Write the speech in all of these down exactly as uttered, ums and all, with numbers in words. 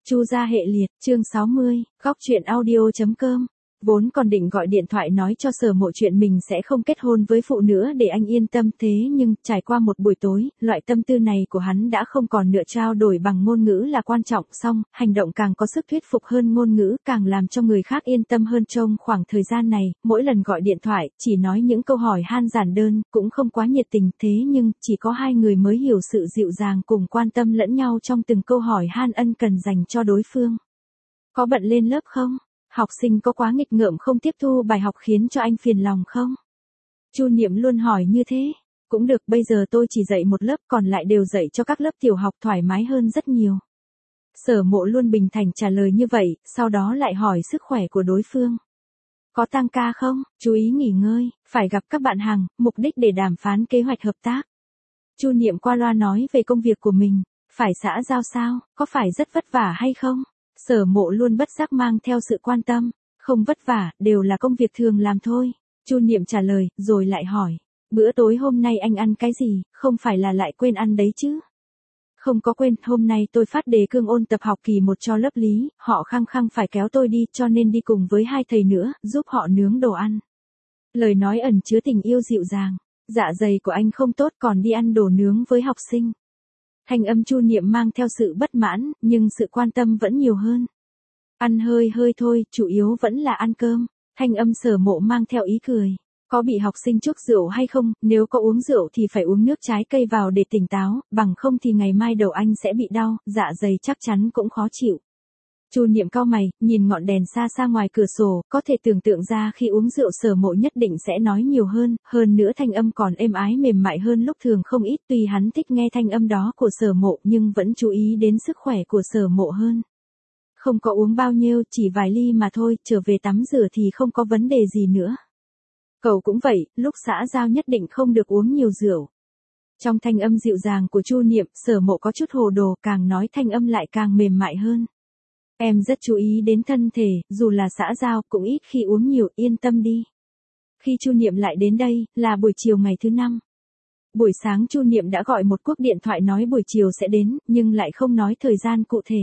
Chu gia hệ liệt, chương sáu mươi, góc truyện audio.com. Vốn còn định gọi điện thoại nói cho Sở Mộ chuyện mình sẽ không kết hôn với phụ nữa để anh yên tâm, thế nhưng trải qua một buổi tối, loại tâm tư này của hắn đã không còn nữa. Trao đổi bằng ngôn ngữ là quan trọng, song hành động càng có sức thuyết phục hơn ngôn ngữ, càng làm cho người khác yên tâm hơn. Trong khoảng thời gian này, mỗi lần gọi điện thoại, chỉ nói những câu hỏi han giản đơn, cũng không quá nhiệt tình, thế nhưng chỉ có hai người mới hiểu sự dịu dàng cùng quan tâm lẫn nhau trong từng câu hỏi han ân cần dành cho đối phương. Có bận lên lớp không? Học sinh có quá nghịch ngợm không tiếp thu bài học khiến cho anh phiền lòng không? Chu Niệm luôn hỏi như thế. Cũng được, bây giờ tôi chỉ dạy một lớp, còn lại đều dạy cho các lớp tiểu học, thoải mái hơn rất nhiều. Sở Mộ luôn bình thản trả lời như vậy, sau đó lại hỏi sức khỏe của đối phương. Có tăng ca không? Chú ý nghỉ ngơi, phải gặp các bạn hàng, mục đích để đàm phán kế hoạch hợp tác. Chu Niệm qua loa nói về công việc của mình. Phải xã giao sao? Có phải rất vất vả hay không? Sở Mộ luôn bất giác mang theo sự quan tâm. Không vất vả, đều là công việc thường làm thôi. Chu Niệm trả lời, rồi lại hỏi. Bữa tối hôm nay anh ăn cái gì, không phải là lại quên ăn đấy chứ? Không có quên, hôm nay tôi phát đề cương ôn tập học kỳ một cho lớp lý, họ khăng khăng phải kéo tôi đi, cho nên đi cùng với hai thầy nữa, giúp họ nướng đồ ăn. Lời nói ẩn chứa tình yêu dịu dàng. Dạ dày của anh không tốt còn đi ăn đồ nướng với học sinh. Thanh âm Chu Niệm mang theo sự bất mãn, nhưng sự quan tâm vẫn nhiều hơn. Ăn hơi hơi thôi, chủ yếu vẫn là ăn cơm. Thanh âm Sở Mộ mang theo ý cười. Có bị học sinh chuốc rượu hay không? Nếu có uống rượu thì phải uống nước trái cây vào để tỉnh táo, bằng không thì ngày mai đầu anh sẽ bị đau, dạ dày chắc chắn cũng khó chịu. Chu Niệm cau mày, nhìn ngọn đèn xa xa ngoài cửa sổ, có thể tưởng tượng ra khi uống rượu Sở Mộ nhất định sẽ nói nhiều hơn, hơn nữa thanh âm còn êm ái mềm mại hơn lúc thường không ít. Tuy hắn thích nghe thanh âm đó của Sở Mộ nhưng vẫn chú ý đến sức khỏe của Sở Mộ hơn. Không có uống bao nhiêu, chỉ vài ly mà thôi, trở về tắm rửa thì không có vấn đề gì nữa. Cậu cũng vậy, lúc xã giao nhất định không được uống nhiều rượu. Trong thanh âm dịu dàng của Chu Niệm, Sở Mộ có chút hồ đồ, càng nói thanh âm lại càng mềm mại hơn. Em rất chú ý đến thân thể, dù là xã giao cũng ít khi uống nhiều, yên tâm đi. Khi Chu Niệm lại đến đây, là buổi chiều ngày thứ năm. Buổi sáng Chu Niệm đã gọi một cuộc điện thoại nói buổi chiều sẽ đến, nhưng lại không nói thời gian cụ thể.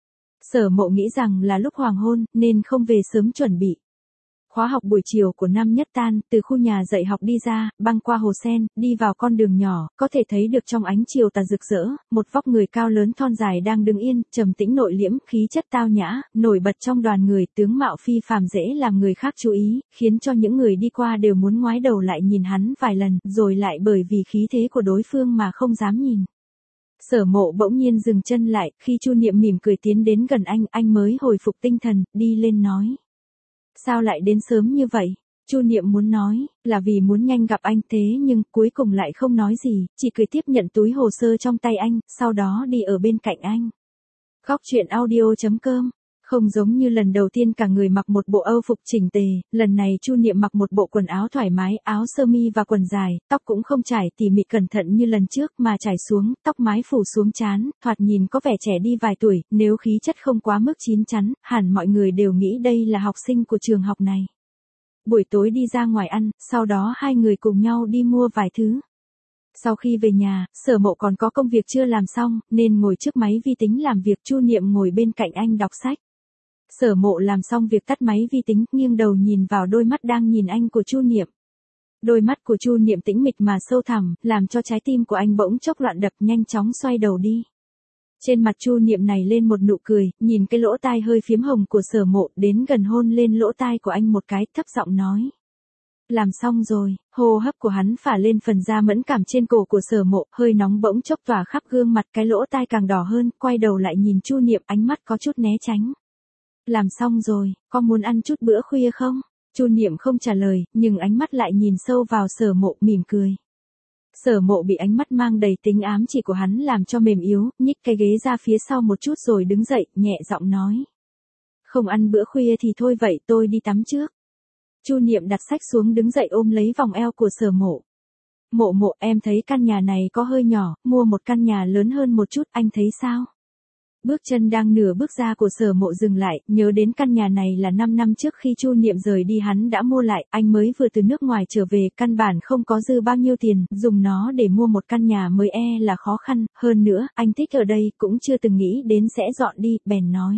Sở Mộ nghĩ rằng là lúc hoàng hôn, nên không về sớm chuẩn bị. Khóa học buổi chiều của năm nhất tan, từ khu nhà dạy học đi ra, băng qua hồ sen, đi vào con đường nhỏ, có thể thấy được trong ánh chiều tà rực rỡ, một vóc người cao lớn thon dài đang đứng yên, trầm tĩnh nội liễm, khí chất tao nhã, nổi bật trong đoàn người, tướng mạo phi phàm dễ làm người khác chú ý, khiến cho những người đi qua đều muốn ngoái đầu lại nhìn hắn vài lần, rồi lại bởi vì khí thế của đối phương mà không dám nhìn. Sở Mộ bỗng nhiên dừng chân lại, khi Chu Niệm mỉm cười tiến đến gần anh, anh mới hồi phục tinh thần, đi lên nói. Sao lại đến sớm như vậy? Chu Niệm muốn nói, là vì muốn nhanh gặp anh, thế nhưng cuối cùng lại không nói gì, chỉ cười tiếp nhận túi hồ sơ trong tay anh, sau đó đi ở bên cạnh anh. Góc truyện audio.com. Không giống như lần đầu tiên cả người mặc một bộ âu phục chỉnh tề, lần này Chu Niệm mặc một bộ quần áo thoải mái, áo sơ mi và quần dài, tóc cũng không trải tỉ mỉ cẩn thận như lần trước mà trải xuống, tóc mái phủ xuống trán, thoạt nhìn có vẻ trẻ đi vài tuổi, nếu khí chất không quá mức chín chắn, hẳn mọi người đều nghĩ đây là học sinh của trường học này. Buổi tối đi ra ngoài ăn, sau đó hai người cùng nhau đi mua vài thứ. Sau khi về nhà, Sở Mộ còn có công việc chưa làm xong, nên ngồi trước máy vi tính làm việc. Chu Niệm ngồi bên cạnh anh đọc sách. Sở Mộ làm xong việc tắt máy vi tính, nghiêng đầu nhìn vào đôi mắt đang nhìn anh của Chu Niệm. Đôi mắt của Chu Niệm tĩnh mịch mà sâu thẳm, làm cho trái tim của anh bỗng chốc loạn đập, nhanh chóng xoay đầu đi. Trên mặt Chu Niệm này lên một nụ cười, nhìn cái lỗ tai hơi phiếm hồng của Sở Mộ, đến gần hôn lên lỗ tai của anh một cái, thấp giọng nói. Làm xong rồi, hô hấp của hắn phả lên phần da mẫn cảm trên cổ của Sở Mộ, hơi nóng bỗng chốc tỏa khắp gương mặt, cái lỗ tai càng đỏ hơn, quay đầu lại nhìn Chu Niệm, ánh mắt có chút né tránh. Làm xong rồi, có muốn ăn chút bữa khuya không? Chu Niệm không trả lời, nhưng ánh mắt lại nhìn sâu vào Sở Mộ, mỉm cười. Sở Mộ bị ánh mắt mang đầy tính ám chỉ của hắn làm cho mềm yếu, nhích cái ghế ra phía sau một chút rồi đứng dậy, nhẹ giọng nói. Không ăn bữa khuya thì thôi vậy, tôi đi tắm trước. Chu Niệm đặt sách xuống đứng dậy ôm lấy vòng eo của Sở Mộ. Mộ Mộ, em thấy căn nhà này có hơi nhỏ, mua một căn nhà lớn hơn một chút, anh thấy sao? Bước chân đang nửa bước ra của Sở Mộ dừng lại, nhớ đến căn nhà này là năm năm trước khi Chu Niệm rời đi hắn đã mua lại, anh mới vừa từ nước ngoài trở về, căn bản không có dư bao nhiêu tiền, dùng nó để mua một căn nhà mới e là khó khăn, hơn nữa, anh thích ở đây, cũng chưa từng nghĩ đến sẽ dọn đi, bèn nói.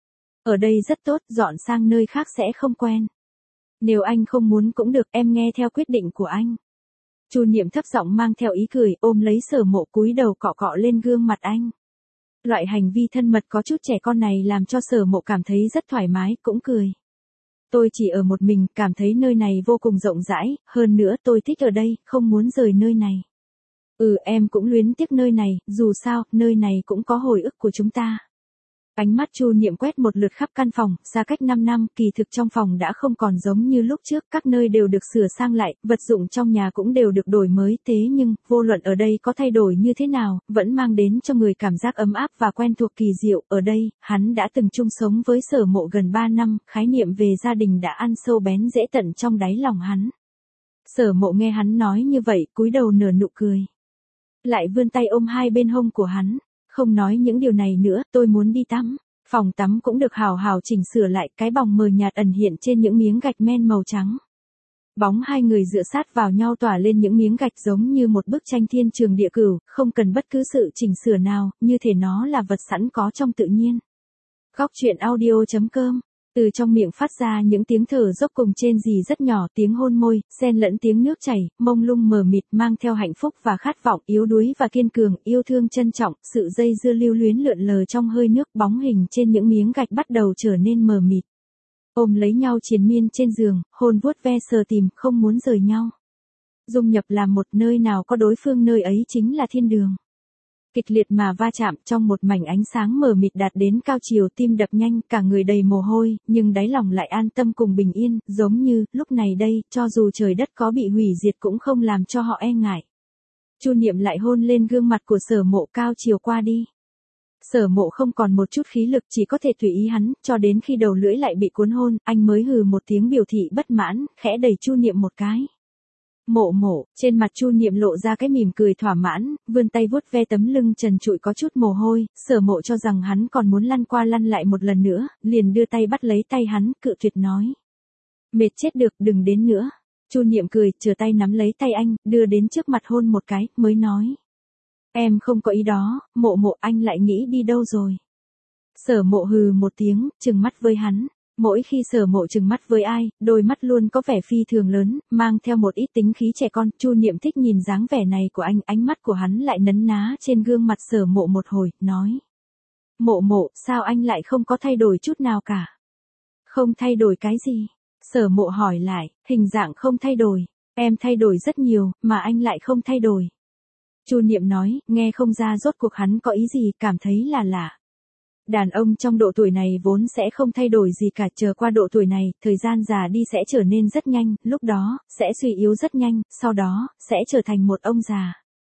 Ở đây rất tốt, dọn sang nơi khác sẽ không quen. Nếu anh không muốn cũng được, em nghe theo quyết định của anh. Chu Niệm thấp giọng mang theo ý cười, ôm lấy Sở Mộ cúi đầu cọ cọ lên gương mặt anh. Loại hành vi thân mật có chút trẻ con này làm cho Sở Mộ cảm thấy rất thoải mái, cũng cười. Tôi chỉ ở một mình, cảm thấy nơi này vô cùng rộng rãi, hơn nữa tôi thích ở đây, không muốn rời nơi này. Ừ, em cũng luyến tiếc nơi này, dù sao, nơi này cũng có hồi ức của chúng ta. Ánh mắt Chu Niệm quét một lượt khắp căn phòng, xa cách năm năm, kỳ thực trong phòng đã không còn giống như lúc trước, các nơi đều được sửa sang lại, vật dụng trong nhà cũng đều được đổi mới, thế nhưng, vô luận ở đây có thay đổi như thế nào, vẫn mang đến cho người cảm giác ấm áp và quen thuộc kỳ diệu, ở đây, hắn đã từng chung sống với Sở Mộ gần ba năm, khái niệm về gia đình đã ăn sâu bén rễ tận trong đáy lòng hắn. Sở Mộ nghe hắn nói như vậy, cúi đầu nở nụ cười. Lại vươn tay ôm hai bên hông của hắn. Không nói những điều này nữa, tôi muốn đi tắm. Phòng tắm cũng được hào hào chỉnh sửa lại, cái bóng mờ nhạt ẩn hiện trên những miếng gạch men màu trắng. Bóng hai người dựa sát vào nhau tỏa lên những miếng gạch giống như một bức tranh thiên trường địa cửu, không cần bất cứ sự chỉnh sửa nào, như thể nó là vật sẵn có trong tự nhiên. Góc truyện audio chấm com. Từ trong miệng phát ra những tiếng thở dốc cùng trên gì rất nhỏ, tiếng hôn môi, xen lẫn tiếng nước chảy, mông lung mờ mịt mang theo hạnh phúc và khát vọng, yếu đuối và kiên cường, yêu thương trân trọng, sự dây dưa lưu luyến lượn lờ trong hơi nước, bóng hình trên những miếng gạch bắt đầu trở nên mờ mịt. Ôm lấy nhau triền miên trên giường, hôn vuốt ve sờ tìm, không muốn rời nhau. Dung nhập làm một, nơi nào có đối phương nơi ấy chính là thiên đường. Kịch liệt mà va chạm trong một mảnh ánh sáng mờ mịt đạt đến cao chiều, tim đập nhanh, cả người đầy mồ hôi, nhưng đáy lòng lại an tâm cùng bình yên, giống như, lúc này đây, cho dù trời đất có bị hủy diệt cũng không làm cho họ e ngại. Chu Niệm lại hôn lên gương mặt của Sở Mộ, cao chiều qua đi. Sở Mộ không còn một chút khí lực, chỉ có thể tùy ý hắn, cho đến khi đầu lưỡi lại bị cuốn hôn, anh mới hừ một tiếng biểu thị bất mãn, khẽ đẩy Chu Niệm một cái. Mộ Mộ, trên mặt Chu Niệm lộ ra cái mỉm cười thỏa mãn, vươn tay vuốt ve tấm lưng trần trụi có chút mồ hôi, Sở Mộ cho rằng hắn còn muốn lăn qua lăn lại một lần nữa, liền đưa tay bắt lấy tay hắn, cự tuyệt nói. Mệt chết được, đừng đến nữa. Chu Niệm cười, chừa tay nắm lấy tay anh, đưa đến trước mặt hôn một cái, mới nói. Em không có ý đó, Mộ Mộ, anh lại nghĩ đi đâu rồi. Sở Mộ hừ một tiếng, trừng mắt với hắn. Mỗi khi Sở Mộ trừng mắt với ai, đôi mắt luôn có vẻ phi thường lớn, mang theo một ít tính khí trẻ con. Chu Niệm thích nhìn dáng vẻ này của anh, ánh mắt của hắn lại nấn ná trên gương mặt Sở Mộ một hồi, nói. Mộ Mộ, sao anh lại không có thay đổi chút nào cả? Không thay đổi cái gì? Sở Mộ hỏi lại, hình dạng không thay đổi, em thay đổi rất nhiều, mà anh lại không thay đổi. Chu Niệm nói, nghe không ra rốt cuộc hắn có ý gì, cảm thấy là lạ. Đàn ông trong độ tuổi này vốn sẽ không thay đổi gì cả, chờ qua độ tuổi này, thời gian già đi sẽ trở nên rất nhanh, lúc đó, sẽ suy yếu rất nhanh, sau đó, sẽ trở thành một ông già.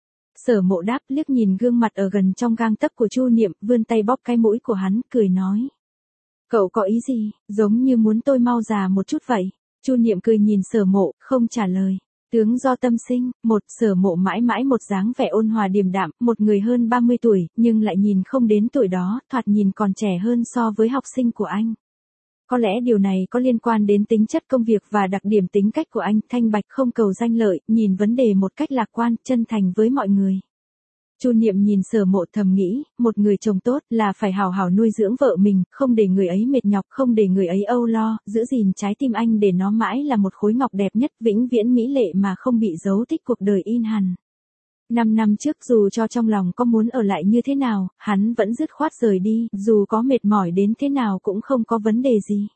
Sở Mộ đáp, liếc nhìn gương mặt ở gần trong gang tấc của Chu Niệm, vươn tay bóp cái mũi của hắn, cười nói. Cậu có ý gì, giống như muốn tôi mau già một chút vậy. Chu Niệm cười nhìn Sở Mộ, không trả lời. Tướng do tâm sinh, một, Sở Mộ mãi mãi một dáng vẻ ôn hòa điềm đạm, một người hơn ba mươi tuổi, nhưng lại nhìn không đến tuổi đó, thoạt nhìn còn trẻ hơn so với học sinh của anh. Có lẽ điều này có liên quan đến tính chất công việc và đặc điểm tính cách của anh, thanh bạch không cầu danh lợi, nhìn vấn đề một cách lạc quan, chân thành với mọi người. Chu Niệm nhìn Sở Mộ thầm nghĩ, một người chồng tốt là phải hào hào nuôi dưỡng vợ mình, không để người ấy mệt nhọc, không để người ấy âu lo, giữ gìn trái tim anh để nó mãi là một khối ngọc đẹp nhất, vĩnh viễn mỹ lệ mà không bị dấu tích cuộc đời in hằn. Năm năm trước dù cho trong lòng có muốn ở lại như thế nào, hắn vẫn dứt khoát rời đi, dù có mệt mỏi đến thế nào cũng không có vấn đề gì.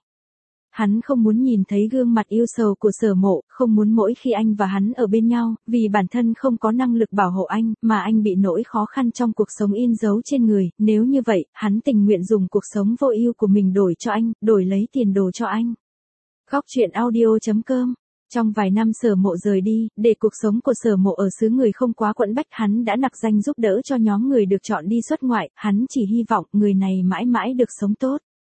Hắn không muốn nhìn thấy gương mặt yêu sầu của Sở Mộ, không muốn mỗi khi anh và hắn ở bên nhau, vì bản thân không có năng lực bảo hộ anh, mà anh bị nỗi khó khăn trong cuộc sống in dấu trên người, nếu như vậy, hắn tình nguyện dùng cuộc sống vô ưu của mình đổi cho anh, đổi lấy tiền đồ cho anh. Góc truyện audio chấm com. Trong vài năm Sở Mộ rời đi, để cuộc sống của Sở Mộ ở xứ người không quá quẫn bách, hắn đã nặc danh giúp đỡ cho nhóm người được chọn đi xuất ngoại, hắn chỉ hy vọng người này mãi mãi được sống tốt.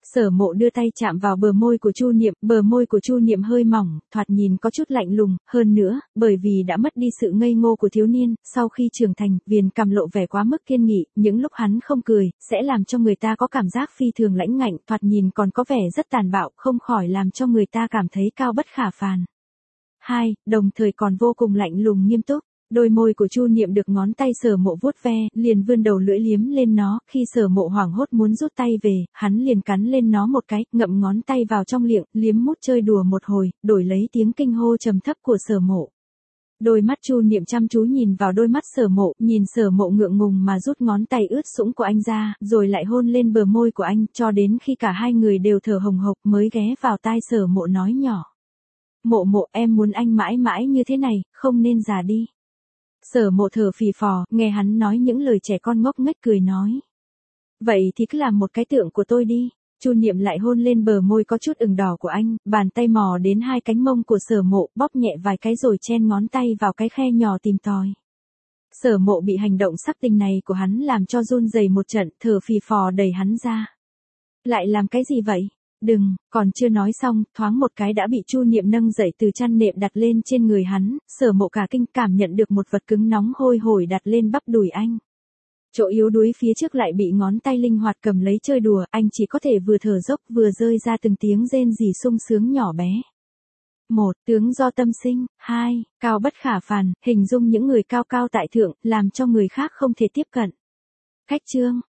Sở Mộ đưa tay chạm vào bờ môi của Chu Niệm, bờ môi của Chu Niệm hơi mỏng, thoạt nhìn có chút lạnh lùng, hơn nữa, bởi vì đã mất đi sự ngây ngô của thiếu niên, sau khi trưởng thành, viền cằm lộ vẻ quá mức kiên nghị, những lúc hắn không cười, sẽ làm cho người ta có cảm giác phi thường lãnh ngạnh, thoạt nhìn còn có vẻ rất tàn bạo, không khỏi làm cho người ta cảm thấy cao bất khả phàn. Hai, đồng thời còn vô cùng lạnh lùng nghiêm túc. Đôi môi của Chu Niệm được ngón tay Sở Mộ vuốt ve, liền vươn đầu lưỡi liếm lên nó, khi Sở Mộ hoảng hốt muốn rút tay về, hắn liền cắn lên nó một cái, ngậm ngón tay vào trong miệng, liếm mút chơi đùa một hồi, đổi lấy tiếng kinh hô trầm thấp của Sở Mộ. Đôi mắt Chu Niệm chăm chú nhìn vào đôi mắt Sở Mộ, nhìn Sở Mộ ngượng ngùng mà rút ngón tay ướt sũng của anh ra, rồi lại hôn lên bờ môi của anh, cho đến khi cả hai người đều thở hồng hộc mới ghé vào tai Sở Mộ nói nhỏ. Mộ Mộ, em muốn anh mãi mãi như thế này, không nên già đi. Sở Mộ thở phì phò, nghe hắn nói những lời trẻ con ngốc nghếch cười nói. Vậy thì cứ làm một cái tượng của tôi đi. Chu Niệm lại hôn lên bờ môi có chút ửng đỏ của anh, bàn tay mò đến hai cánh mông của Sở Mộ, bóp nhẹ vài cái rồi chen ngón tay vào cái khe nhỏ tìm tòi. Sở Mộ bị hành động sắc tình này của hắn làm cho run rẩy một trận, thở phì phò đẩy hắn ra. Lại làm cái gì vậy? Đừng, còn chưa nói xong, thoáng một cái đã bị Chu Niệm nâng dậy từ chăn nệm đặt lên trên người hắn, Sở Mộ cả kinh cảm nhận được một vật cứng nóng hôi hổi đặt lên bắp đùi anh. Chỗ yếu đuối phía trước lại bị ngón tay linh hoạt cầm lấy chơi đùa, anh chỉ có thể vừa thở dốc vừa rơi ra từng tiếng rên rỉ sung sướng nhỏ bé. Một, tướng do tâm sinh. Hai, cao bất khả phàn, hình dung những người cao cao tại thượng, làm cho người khác không thể tiếp cận. Khách chương.